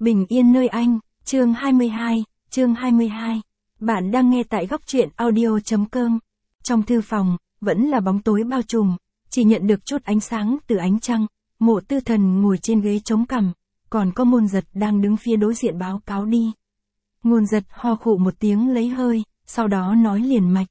Bình yên nơi anh, chương 22. Bạn đang nghe tại góc truyện audio.com. Trong thư phòng, vẫn là bóng tối bao trùm, chỉ nhận được chút ánh sáng từ ánh trăng. Mộ Tư Thần ngồi trên ghế chống cằm, còn có Ngôn Giật đang đứng phía đối diện báo cáo đi. Ngôn Giật ho khụ một tiếng lấy hơi, sau đó nói liền mạch.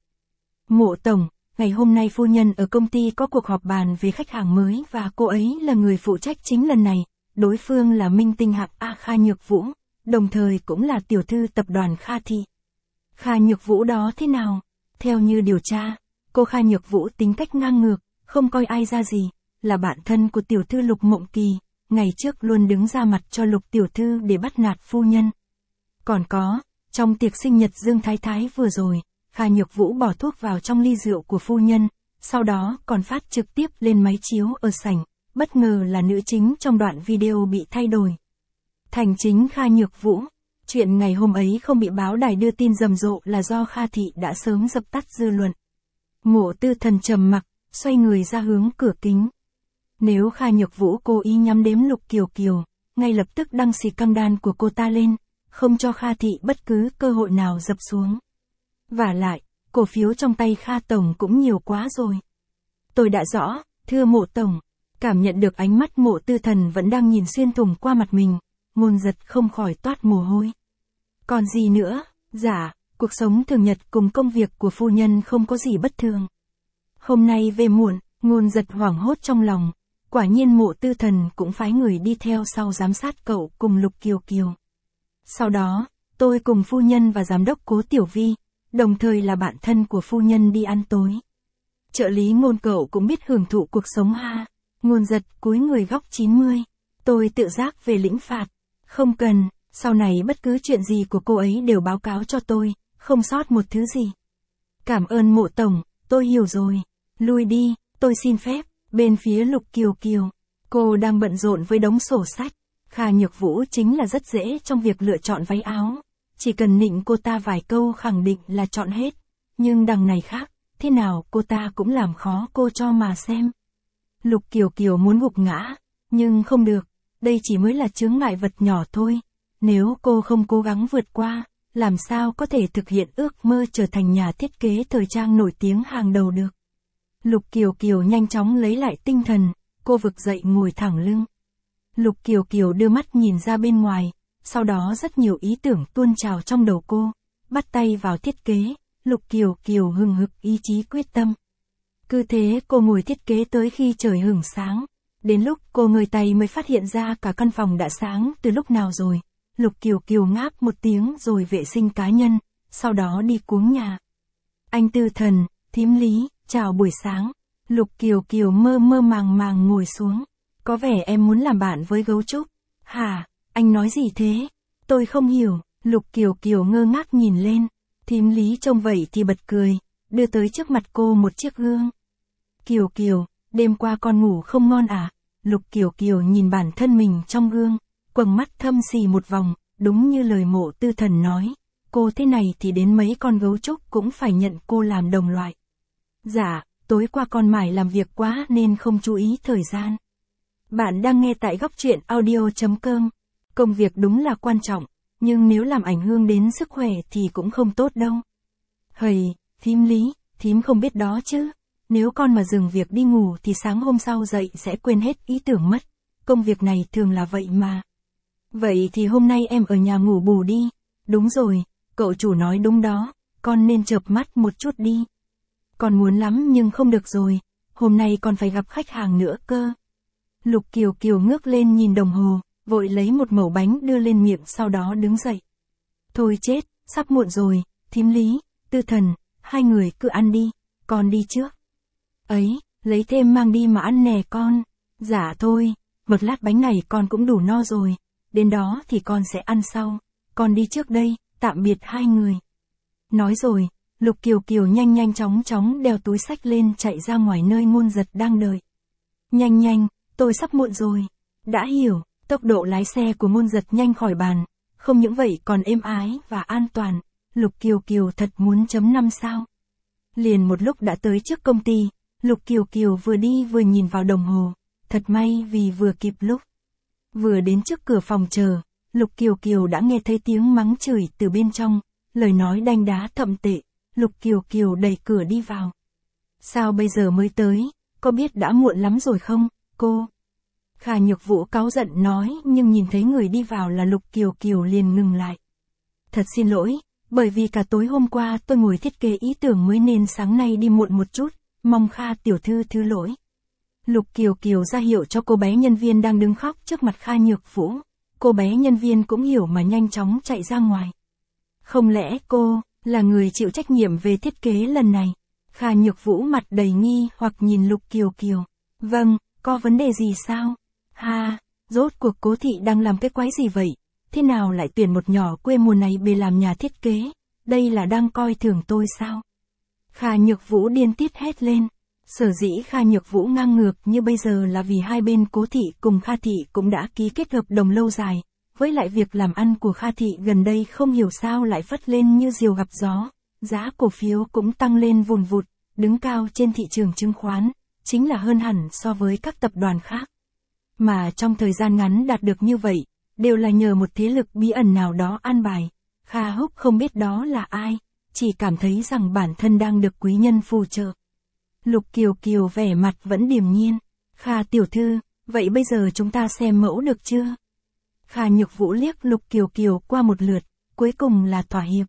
Mộ Tổng, ngày hôm nay phu nhân ở công ty có cuộc họp bàn về khách hàng mới và cô ấy là người phụ trách chính lần này. Đối phương là minh tinh hạng A Kha Nhược Vũ, đồng thời cũng là tiểu thư tập đoàn Kha Thị. Kha Nhược Vũ đó thế nào? Theo như điều tra, cô Kha Nhược Vũ tính cách ngang ngược, không coi ai ra gì, là bạn thân của tiểu thư Lục Mộng Kỳ, ngày trước luôn đứng ra mặt cho Lục tiểu thư để bắt nạt phu nhân. Còn có, trong tiệc sinh nhật Dương Thái Thái vừa rồi, Kha Nhược Vũ bỏ thuốc vào trong ly rượu của phu nhân, sau đó còn phát trực tiếp lên máy chiếu ở sảnh. Bất ngờ là nữ chính trong đoạn video bị thay đổi thành chính Kha Nhược Vũ. Chuyện ngày hôm ấy không bị báo đài đưa tin rầm rộ là do Kha Thị đã sớm dập tắt dư luận. Mộ Tư Thần trầm mặc, xoay người ra hướng cửa kính. Nếu Kha Nhược Vũ cố ý nhắm đếm Lục Kiều Kiều, ngay lập tức đăng xì căng đan của cô ta lên, không cho Kha Thị bất cứ cơ hội nào dập xuống. Vả lại, cổ phiếu trong tay Kha Tổng cũng nhiều quá rồi. Tôi đã rõ, thưa Mộ Tổng. Cảm nhận được ánh mắt Mộ Tư Thần vẫn đang nhìn xuyên thủng qua mặt mình, Ngôn Giật không khỏi toát mồ hôi. Còn gì nữa, dạ, cuộc sống thường nhật cùng công việc của phu nhân không có gì bất thường. Hôm nay về muộn, Ngôn Giật hoảng hốt trong lòng, quả nhiên Mộ Tư Thần cũng phái người đi theo sau giám sát cậu cùng Lục Kiều Kiều. Sau đó, tôi cùng phu nhân và giám đốc Cố Tiểu Vi, đồng thời là bạn thân của phu nhân đi ăn tối. Trợ lý Ngôn cậu cũng biết hưởng thụ cuộc sống ha. Ngôn Giật cúi người góc 90. Tôi tự giác về lĩnh phạt. Không cần, sau này bất cứ chuyện gì của cô ấy đều báo cáo cho tôi, không sót một thứ gì. Cảm ơn Mộ Tổng, tôi hiểu rồi. Lui đi, tôi xin phép. Bên phía Lục Kiều Kiều, cô đang bận rộn với đống sổ sách. Kha Nhược Vũ chính là rất dễ trong việc lựa chọn váy áo. Chỉ cần nịnh cô ta vài câu khẳng định là chọn hết. Nhưng đằng này khác, thế nào cô ta cũng làm khó cô cho mà xem. Lục Kiều Kiều muốn gục ngã, nhưng không được, đây chỉ mới là chướng ngại vật nhỏ thôi. Nếu cô không cố gắng vượt qua, làm sao có thể thực hiện ước mơ trở thành nhà thiết kế thời trang nổi tiếng hàng đầu được. Lục Kiều Kiều nhanh chóng lấy lại tinh thần, cô vực dậy ngồi thẳng lưng. Lục Kiều Kiều đưa mắt nhìn ra bên ngoài, sau đó rất nhiều ý tưởng tuôn trào trong đầu cô, bắt tay vào thiết kế, Lục Kiều Kiều hừng hực ý chí quyết tâm. Cứ thế cô ngồi thiết kế tới khi trời hửng sáng. Đến lúc cô ngơi tay mới phát hiện ra cả căn phòng đã sáng từ lúc nào rồi. Lục Kiều Kiều ngáp một tiếng rồi vệ sinh cá nhân, sau đó đi cuống nhà. Anh Tư Thần, thím Lý, chào buổi sáng. Lục Kiều Kiều mơ mơ màng màng ngồi xuống. Có vẻ em muốn làm bạn với gấu trúc. Hả, anh nói gì thế? Tôi không hiểu. Lục Kiều Kiều ngơ ngác nhìn lên. Thím Lý trông vậy thì bật cười, đưa tới trước mặt cô một chiếc gương. Kiều Kiều, đêm qua con ngủ không ngon à? Lục Kiều Kiều nhìn bản thân mình trong gương, quầng mắt thâm xì một vòng, đúng như lời Mộ Tư Thần nói, cô thế này thì đến mấy con gấu trúc cũng phải nhận cô làm đồng loại. Dạ, tối qua con mải làm việc quá nên không chú ý thời gian. Bạn đang nghe tại góc truyện audio.com. Công việc đúng là quan trọng, nhưng nếu làm ảnh hưởng đến sức khỏe thì cũng không tốt đâu. Hầy, thím Lý, thím không biết đó chứ. Nếu con mà dừng việc đi ngủ thì sáng hôm sau dậy sẽ quên hết ý tưởng mất. Công việc này thường là vậy mà. Vậy thì hôm nay em ở nhà ngủ bù đi. Đúng rồi, cậu chủ nói đúng đó, con nên chợp mắt một chút đi. Con muốn lắm nhưng không được rồi, hôm nay con phải gặp khách hàng nữa cơ. Lục Kiều Kiều ngước lên nhìn đồng hồ, vội lấy một mẩu bánh đưa lên miệng sau đó đứng dậy. Thôi chết, sắp muộn rồi, thím Lý, Tư Thần, hai người cứ ăn đi, con đi trước. Ấy, lấy thêm mang đi mà ăn nè con. Dạ thôi, một lát bánh này con cũng đủ no rồi, đến đó thì con sẽ ăn sau. Con đi trước đây, tạm biệt hai người. Nói rồi, Lục Kiều Kiều nhanh chóng đeo túi xách lên chạy ra ngoài nơi Ngôn Giật đang đợi. Nhanh, tôi sắp muộn rồi. Đã hiểu, tốc độ lái xe của Ngôn Giật nhanh khỏi bàn, không những vậy còn êm ái và an toàn. Lục Kiều Kiều thật muốn chấm 5 sao. Liền một lúc đã tới trước công ty. Lục Kiều Kiều vừa đi vừa nhìn vào đồng hồ, thật may vì vừa kịp lúc. Vừa đến trước cửa phòng chờ, Lục Kiều Kiều đã nghe thấy tiếng mắng chửi từ bên trong, lời nói đanh đá thậm tệ. Lục Kiều Kiều đẩy cửa đi vào. Sao bây giờ mới tới, có biết đã muộn lắm rồi không, cô? Kha Nhược Vũ cáu giận nói, nhưng nhìn thấy người đi vào là Lục Kiều Kiều liền ngừng lại. Thật xin lỗi, bởi vì cả tối hôm qua tôi ngồi thiết kế ý tưởng mới nên sáng nay đi muộn một chút, mong Kha tiểu thư thứ lỗi. Lục Kiều Kiều ra hiệu cho cô bé nhân viên đang đứng khóc trước mặt Kha Nhược Vũ. Cô bé nhân viên cũng hiểu mà nhanh chóng chạy ra ngoài. Không lẽ cô là người chịu trách nhiệm về thiết kế lần này? Kha Nhược Vũ mặt đầy nghi hoặc nhìn Lục Kiều Kiều. Vâng, có vấn đề gì sao? Ha, rốt cuộc Cố thị đang làm cái quái gì vậy? Thế nào lại tuyển một nhỏ quê mùa này về làm nhà thiết kế? Đây là đang coi thường tôi sao? Kha Nhược Vũ điên tiết hét lên. Sở dĩ Kha Nhược Vũ ngang ngược như bây giờ là vì hai bên Cố thị cùng Kha thị cũng đã ký kết hợp đồng lâu dài. Với lại việc làm ăn của Kha thị gần đây không hiểu sao lại phất lên như diều gặp gió. Giá cổ phiếu cũng tăng lên vùn vụt, đứng cao trên thị trường chứng khoán, chính là hơn hẳn so với các tập đoàn khác. Mà trong thời gian ngắn đạt được như vậy, đều là nhờ một thế lực bí ẩn nào đó an bài. Kha Húc không biết đó là ai, chỉ cảm thấy rằng bản thân đang được quý nhân phù trợ. Lục Kiều Kiều vẻ mặt vẫn điềm nhiên. Kha tiểu thư, vậy bây giờ chúng ta xem mẫu được chưa? Kha Nhược Vũ liếc Lục Kiều Kiều qua một lượt, cuối cùng là thỏa hiệp.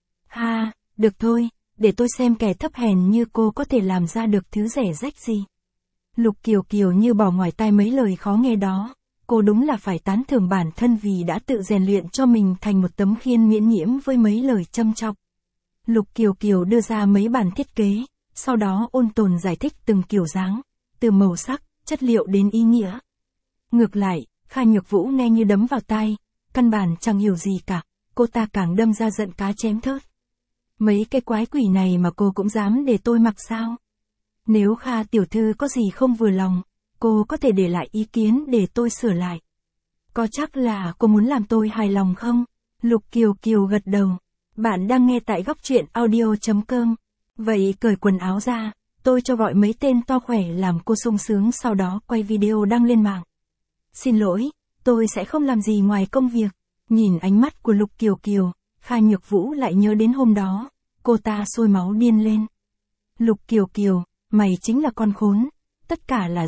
Ha, được thôi, để tôi xem kẻ thấp hèn như cô có thể làm ra được thứ rẻ rách gì. Lục Kiều Kiều như bỏ ngoài tai mấy lời khó nghe đó. Cô đúng là phải tán thưởng bản thân vì đã tự rèn luyện cho mình thành một tấm khiên miễn nhiễm với mấy lời châm chọc. Lục Kiều Kiều đưa ra mấy bản thiết kế, sau đó ôn tồn giải thích từng kiểu dáng, từ màu sắc, chất liệu đến ý nghĩa. Ngược lại, Kha Nhược Vũ nghe như đấm vào tai, căn bản chẳng hiểu gì cả, cô ta càng đâm ra giận cá chém thớt. Mấy cái quái quỷ này mà cô cũng dám để tôi mặc sao? Nếu Kha tiểu thư có gì không vừa lòng, cô có thể để lại ý kiến để tôi sửa lại. Có chắc là cô muốn làm tôi hài lòng không? Lục Kiều Kiều gật đầu. Bạn đang nghe tại góc truyện audio.com. Vậy cởi quần áo ra, tôi cho gọi mấy tên to khỏe làm cô sung sướng sau đó quay video đăng lên mạng. Xin lỗi, tôi sẽ không làm gì ngoài công việc. Nhìn ánh mắt của Lục Kiều Kiều, Kha Nhược Vũ lại nhớ đến hôm đó, cô ta sôi máu điên lên. Lục Kiều Kiều, mày chính là con khốn, tất cả là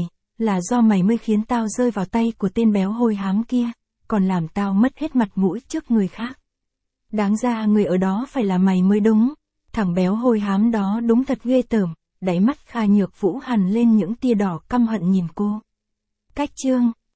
do mày mới khiến tao rơi vào tay của tên béo hôi hám kia, còn làm tao mất hết mặt mũi trước người khác. Đáng ra người ở đó phải là mày mới đúng, thằng béo hôi hám đó đúng thật ghê tởm, đáy mắt Kha Nhược Vũ hằn lên những tia đỏ căm hận nhìn cô. Cách chương